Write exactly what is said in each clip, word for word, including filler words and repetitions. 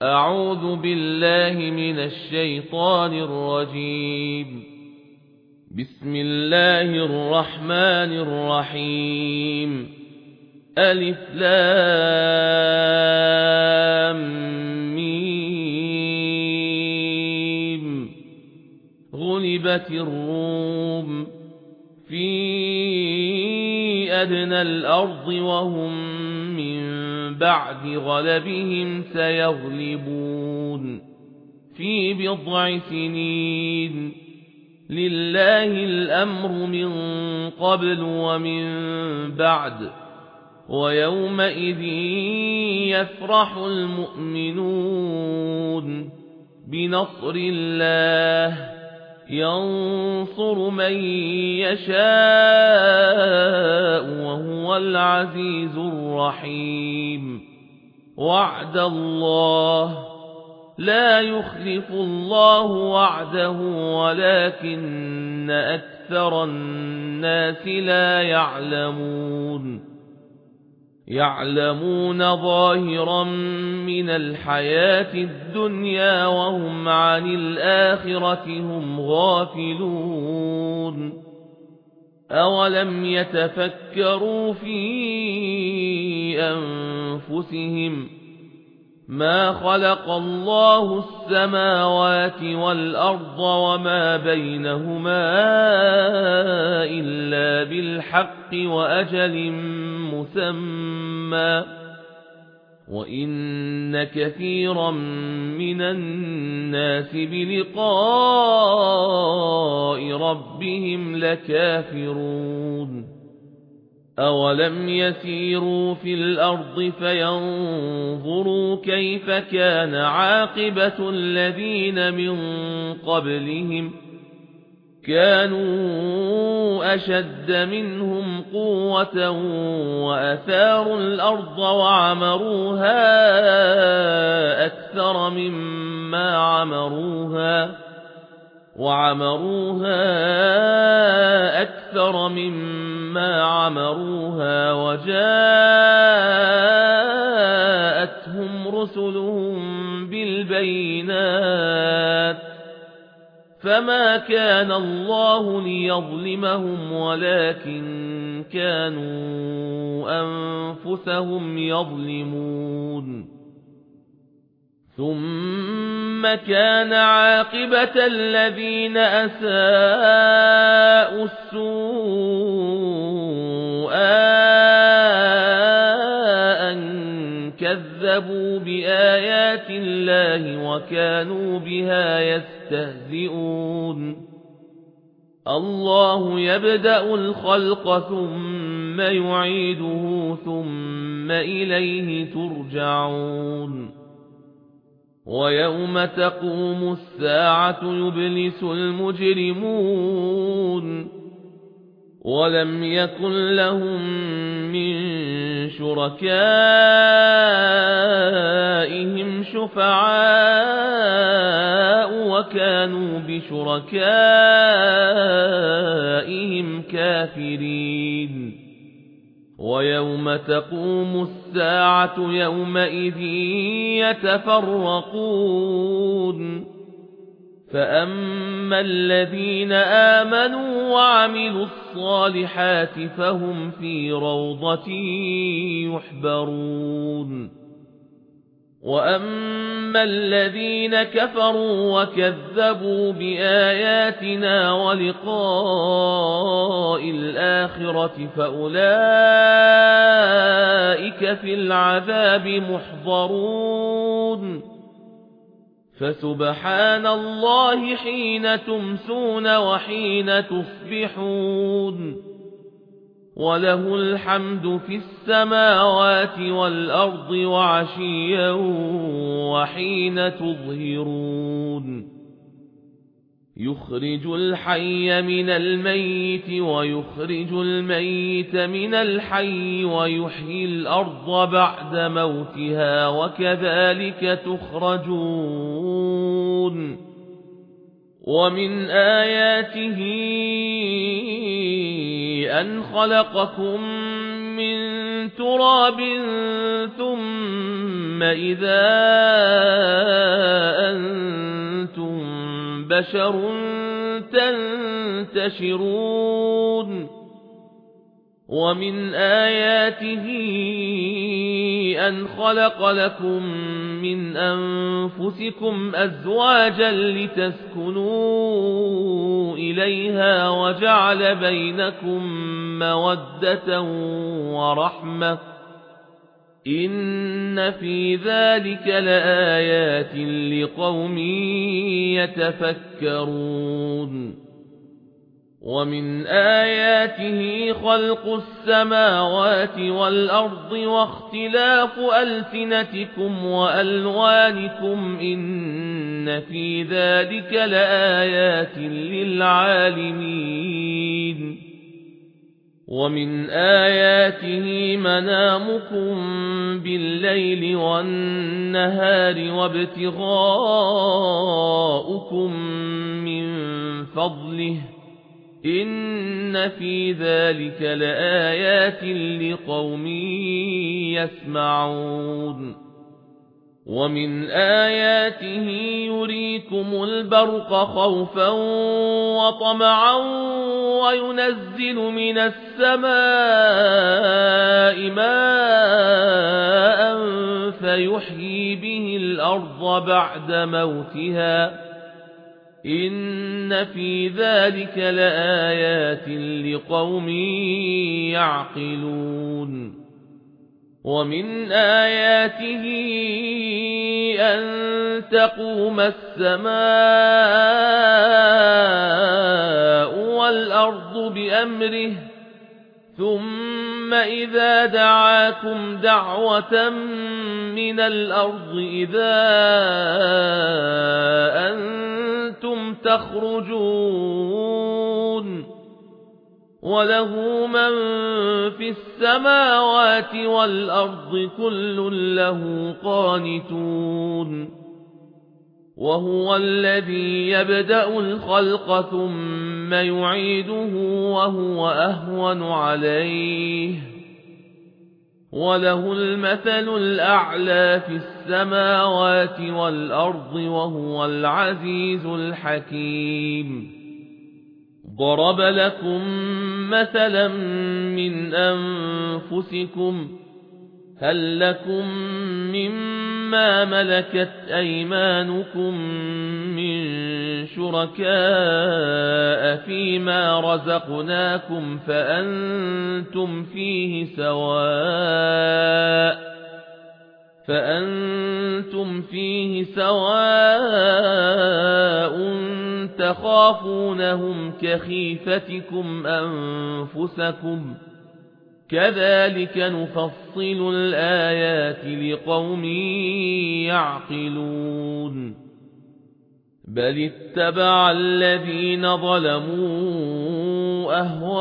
أعوذ بالله من الشيطان الرجيم. بسم الله الرحمن الرحيم. ألف لام ميم. غلبت الروم في أدنى الأرض وهم من بعد غلبهم سيغلبون في بضع سنين. لله الأمر من قبل ومن بعد ويومئذ يفرح المؤمنون بنصر الله ينصر من يشاء وهو العزيز الرحيم. وعد الله لا يخلف الله وعده ولكن أكثر الناس لا يعلمون. يعلمون ظاهرا من الحياة الدنيا وهم عن الآخرة هم غافلون. أولم يتفكروا في أنفسهم ما خلق الله السماوات والأرض وما بينهما إلا بالحق وأجل مسمى وإن كثيرا من الناس بلقاء ربهم لكافرون. أولم يسيروا في الأرض فينظروا كيف كان عاقبة الذين من قبلهم كانوا أشد منهم قوة وأثاروا الأرض وعمروها أكثر مما عمروها وعمروها أكثر مما عمروها وجاءتهم رسلهم بالبينات فما كان الله ليظلمهم ولكن كانوا أنفسهم يظلمون. ثم كان عاقبة الذين أساءوا السوء أن كذبوا بآيات الله وكانوا بها يستهزئون. الله يبدأ الخلق ثم يعيده ثم إليه ترجعون. ويوم تقوم الساعة يبلس المجرمون ولم يكن لهم من شركائهم شفعاء وكانوا بشركائهم كافرين. ويوم تقوم الساعة يومئذ يتفرقون فأما الذين آمنوا وعملوا الصالحات فهم في روضة يحبرون. وأما الذين كفروا وكذبوا بآياتنا ولقاء الآخرة فأولئك في العذاب محضرون. فسبحان الله حين تمسون وحين تصبحون وله الحمد في السماوات والأرض وعشيا وحين تظهرون. يخرج الحي من الميت ويخرج الميت من الحي ويحيي الأرض بعد موتها وكذلك تخرجون. ومن آياته أن خلقكم من تراب ثم إذا بشر تنتشرون ومن آياته أن خلق لكم من أنفسكم أزواجا لتسكنوا إليها وجعل بينكم مودة ورحمة إن في ذلك لآيات لقوم يتفكرون ومن آياته خلق السماوات والأرض واختلاف ألسنتكم وألوانكم إن في ذلك لآيات للعالمين ومن آياته منامكم بالليل والنهار وابتغاؤكم من فضله إن في ذلك لآيات لقوم يسمعون ومن آياته يريكم البرق خوفا وطمعا وينزل من السماء ماء فيحيي به الأرض بعد موتها إن في ذلك لآيات لقوم يعقلون ومن آياته أن تقوم السماء والأرض بأمره ثم إذا دعاكم دعوة من الأرض إذا أنتم تخرجون وله من في السماوات والأرض كل له قانتون وهو الذي يبدأ الخلق ثم يعيده وهو أهون عليه وله المثل الأعلى في السماوات والأرض وهو العزيز الحكيم ضرب لكم مثلا من أنفسكم هل لكم مما ملكت أيمانكم من شركاء فيما رزقناكم فأنتم فيه سواء فأنتم فيه سواء تخافونهم كخيفتكم أنفسكم كذلك نفصل الآيات لقوم يعقلون بل اتبع الذين ظلموا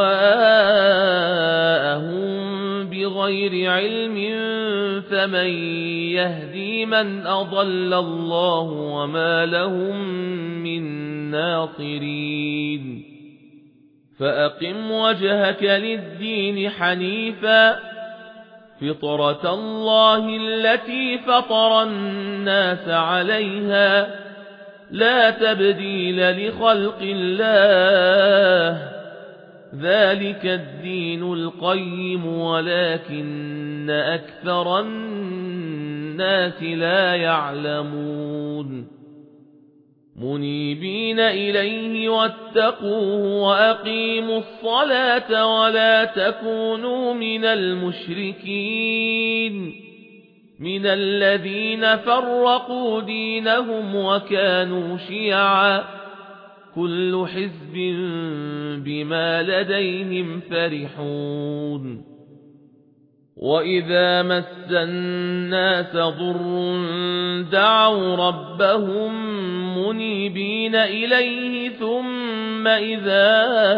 أهواءهم بغير علم فمن يهدي من أضل الله وما لهم من ناصرين فأقم وجهك للدين حنيفا فطرة الله التي فطر الناس عليها لا تبديل لخلق الله ذلك الدين القيم ولكن أكثر الناس لا يعلمون منيبين إليه واتقوه وأقيموا الصلاة ولا تكونوا من المشركين من الذين فرقوا دينهم وكانوا شيعا كل حزب بما لديهم فرحون وإذا مس الناس ضر دعوا ربهم منيبين إليه ثم إذا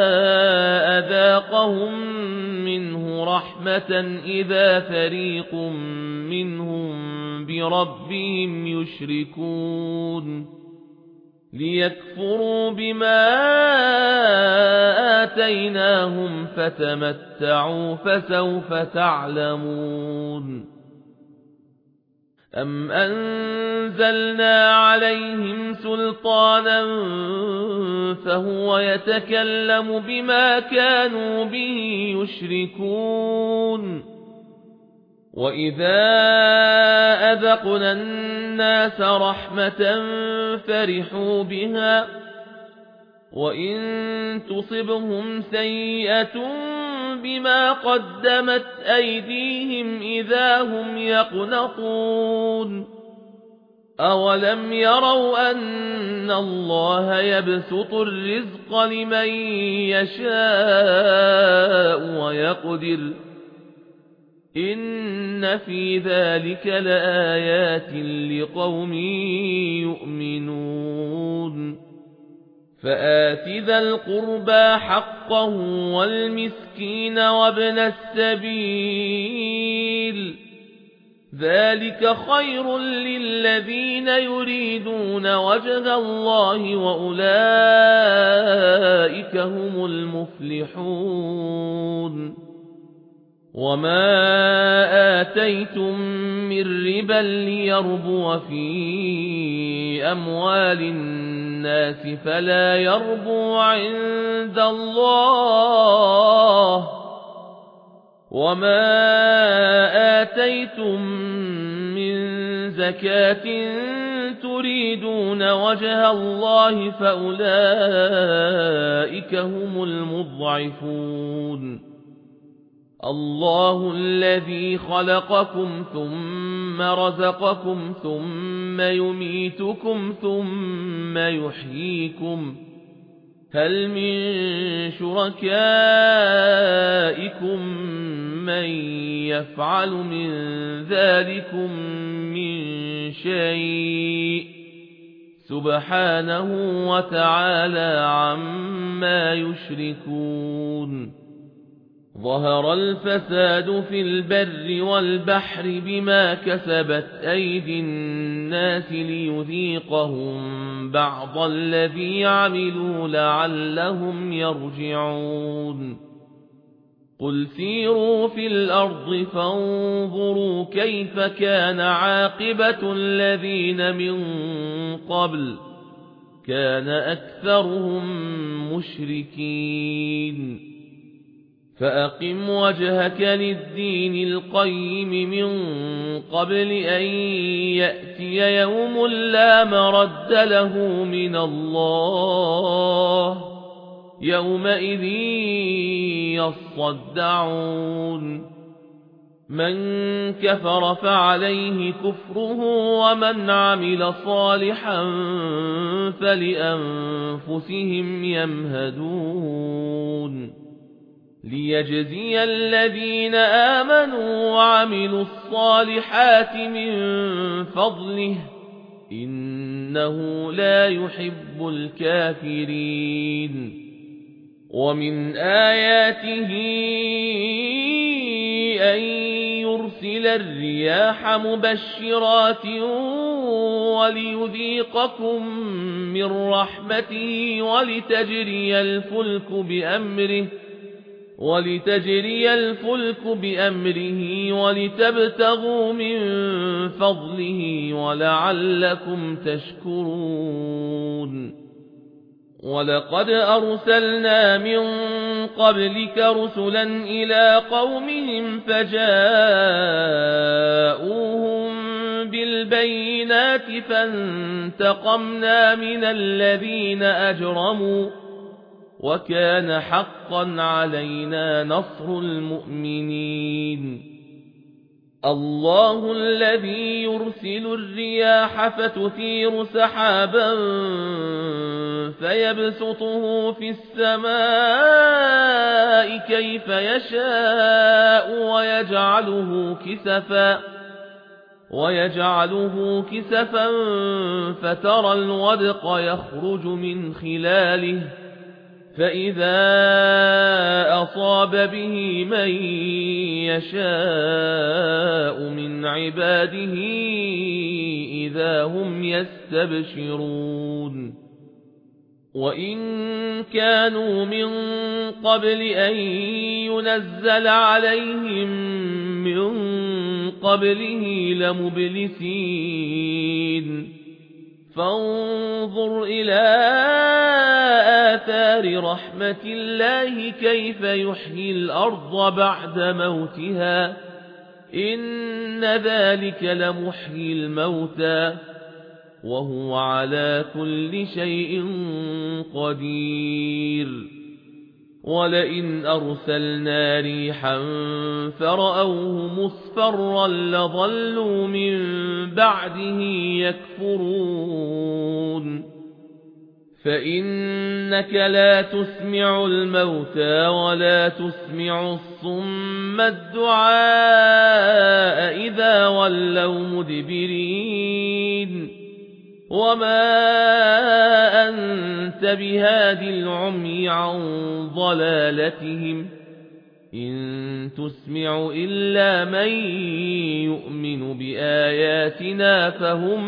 أذاقهم منه رحمة إذا فريق منهم بربهم يشركون ليكفروا بما آتيناهم فتمتعوا فسوف تعلمون أَمْ أَنزَلْنَا عَلَيْهِمْ سُلْطَانًا فَهُوَ يَتَكَلَّمُ بِمَا كَانُوا بِهِ يُشْرِكُونَ وَإِذَا أَذَقْنَا النَّاسَ رَحْمَةً فَرِحُوا بِهَا وَإِن تُصِبْهُمْ سَيِّئَةٌ بِمَا قَدَّمَتْ أَيْدِيهِمْ إِذَا هُمْ يَقْنَطُونَ أَوَلَمْ يَرَوْا أَنَّ اللَّهَ يَبْسُطُ الرِّزْقَ لِمَن يَشَاءُ وَيَقْدِرُ إِنَّ فِي ذَلِكَ لَآيَاتٍ لِقَوْمٍ يُؤْمِنُونَ فَآتِ ذَا الْقُرْبَى حَقَّهُ وَالْمِسْكِينَ وَابْنَ السَّبِيلِ ذَلِكَ خَيْرٌ لِّلَّذِينَ يُرِيدُونَ وَجْهَ اللَّهِ وَأُولَئِكَ هُمُ الْمُفْلِحُونَ وَمَا آتَيْتُم مِّن رِّبًا لِّيَرْبُوَ فِي أَمْوَالِ النَّاسِ فَلَا يَرْبُو عِندَ اللَّهِ وَمَا آتَيْتُم مِّن زَكَاةٍ تُرِيدُونَ وَجْهَ اللَّهِ فَأُولَئِكَ هُمُ الْمُضْعِفُونَ اللَّهُ الَّذِي خَلَقَكُمْ ثُمَّ رَزَقَكُمْ ثُمَّ يُمِيتُكُمْ ثُمَّ يُحْيِيكُمْ هَلْ مِن شُرَكَائِكُم مَّن يَفْعَلُ مِن ذَلِكُم مِّن شَيْءٍ سُبْحَانَهُ وَتَعَالَى عَمَّا يُشْرِكُونَ ظَهَرَ الْفَسَادُ فِي الْبَرِّ وَالْبَحْرِ بِمَا كَسَبَتْ أَيْدِي النَّاسِ لِيُذِيقَهُم بَعْضَ الَّذِي عَمِلُوا لَعَلَّهُمْ يَرْجِعُونَ قُلْ سِيرُوا فِي الْأَرْضِ فَانظُرُوا كَيْفَ كَانَ عَاقِبَةُ الَّذِينَ مِن قَبْلُ كَانَ أَكْثَرُهُم مُشْرِكِينَ فَأَقِمْ وَجْهَكَ لِلدِّينِ الْقَيِّمِ مِنْ قَبْلِ أَنْ يَأْتِيَ يَوْمٌ لَا مَرَدَّ لَهُ مِنَ اللَّهِ يَوْمَئِذٍ يَصَّدَّعُونَ مَنْ كَفَرَ فَعَلَيْهِ كُفْرُهُ وَمَنْ عَمِلَ صَالِحًا فَلِأَنفُسِهِمْ يَمْهَدُونَ لِيَجْزِيَ الَّذِينَ آمَنُوا وَعَمِلُوا الصَّالِحَاتِ مِنْ فَضْلِهِ إِنَّهُ لَا يُحِبُّ الْكَافِرِينَ وَمِنْ آيَاتِهِ أَنْ يُرْسِلَ الرِّيَاحَ مُبَشِّرَاتٍ وَلِيُذِيقَكُم مِّن رَّحْمَتِهِ وَلِتَجْرِيَ الْفُلْكُ بِأَمْرِهِ وَلِتَجْرِيَ الْفُلْكُ بِأَمْرِهِ وَلِتَبْتَغُوا مِن فَضْلِهِ وَلَعَلَّكُمْ تَشْكُرُونَ وَلَقَدْ أَرْسَلْنَا مِن قَبْلِكَ رُسُلًا إِلَى قَوْمِهِمْ فَجَاءُوهُم بِالْبَيِّنَاتِ فَانتَقَمْنَا مِنَ الَّذِينَ أَجْرَمُوا وَكَانَ حَقًّا عَلَيْنَا نَصْرُ الْمُؤْمِنِينَ اللَّهُ الَّذِي يُرْسِلُ الرِّيَاحَ فَتُثِيرُ سَحَابًا فَيَبْسُطُهُ فِي السَّمَاءِ كَيْفَ يَشَاءُ وَيَجْعَلُهُ كِسَفًا وَيَجْعَلُهُ كِسَفًا فَتَرَى الْوَدْقَ يَخْرُجُ مِنْ خِلَالِهِ فَإِذَا أَصَابَ بِهِ مَن يَشَاءُ مِنْ عِبَادِهِ إِذَا هُمْ يَسْتَبْشِرُونَ وَإِن كَانُوا مِن قَبْلِ أَن يُنَزَّلَ عَلَيْهِم مِّن قبله لمبلسين فانظر إلى آثار رحمة الله كيف يحيي الأرض بعد موتها إن ذلك لمحيي الموتى وهو على كل شيء قدير ولئن أرسلنا ريحا فرأوه مصفرا لظلوا من بعده يكفرون فإنك لا تسمع الموتى ولا تسمع الصم الدعاء إذا ولوا مدبرين وما أنت بهاد العمي عن ضلالتهم إن تسمع إلا من يؤمن بآياتنا فهم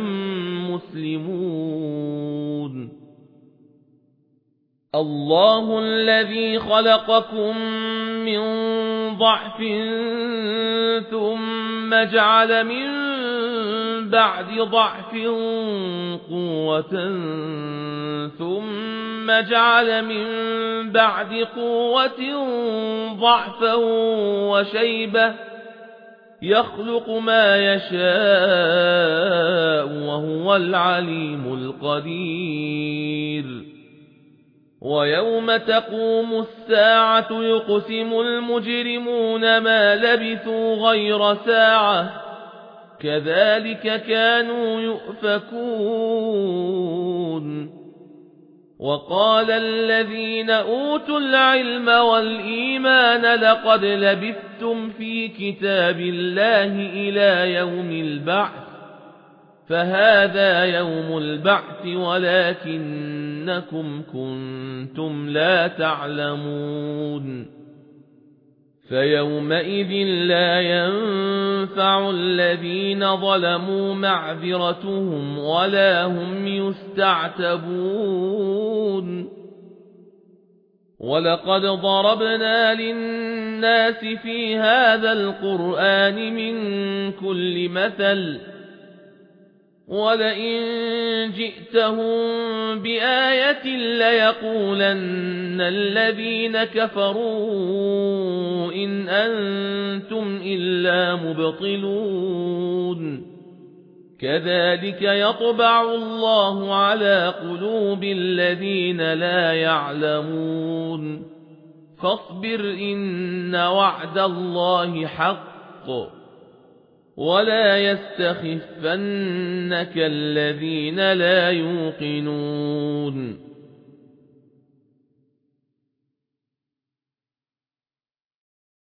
مسلمون الله الذي خلقكم من ضعف ثم جعل من بعد ضعف قوة ثم جعل من بعد قوة ضعفا وشيبة يخلق ما يشاء وهو العليم القدير ويوم تقوم الساعة يقسم المجرمون ما لبثوا غير ساعة كذلك كانوا يؤفكون وقال الذين أوتوا العلم والإيمان لقد لبثتم في كتاب الله إلى يوم البعث فهذا يوم البعث ولكنكم كنتم لا تعلمون فيومئذ لا ينفع الذين ظلموا معذرتهم ولا هم يستعتبون ولقد ضربنا للناس في هذا القرآن من كل مثل ولئن جئتهم بآية ليقولن الذين كفروا إن أنتم إلا مبطلون كذلك يطبع الله على قلوب الذين لا يعلمون فاصبر إن وعد الله حق ولا يستخفنك الذين لا يوقنون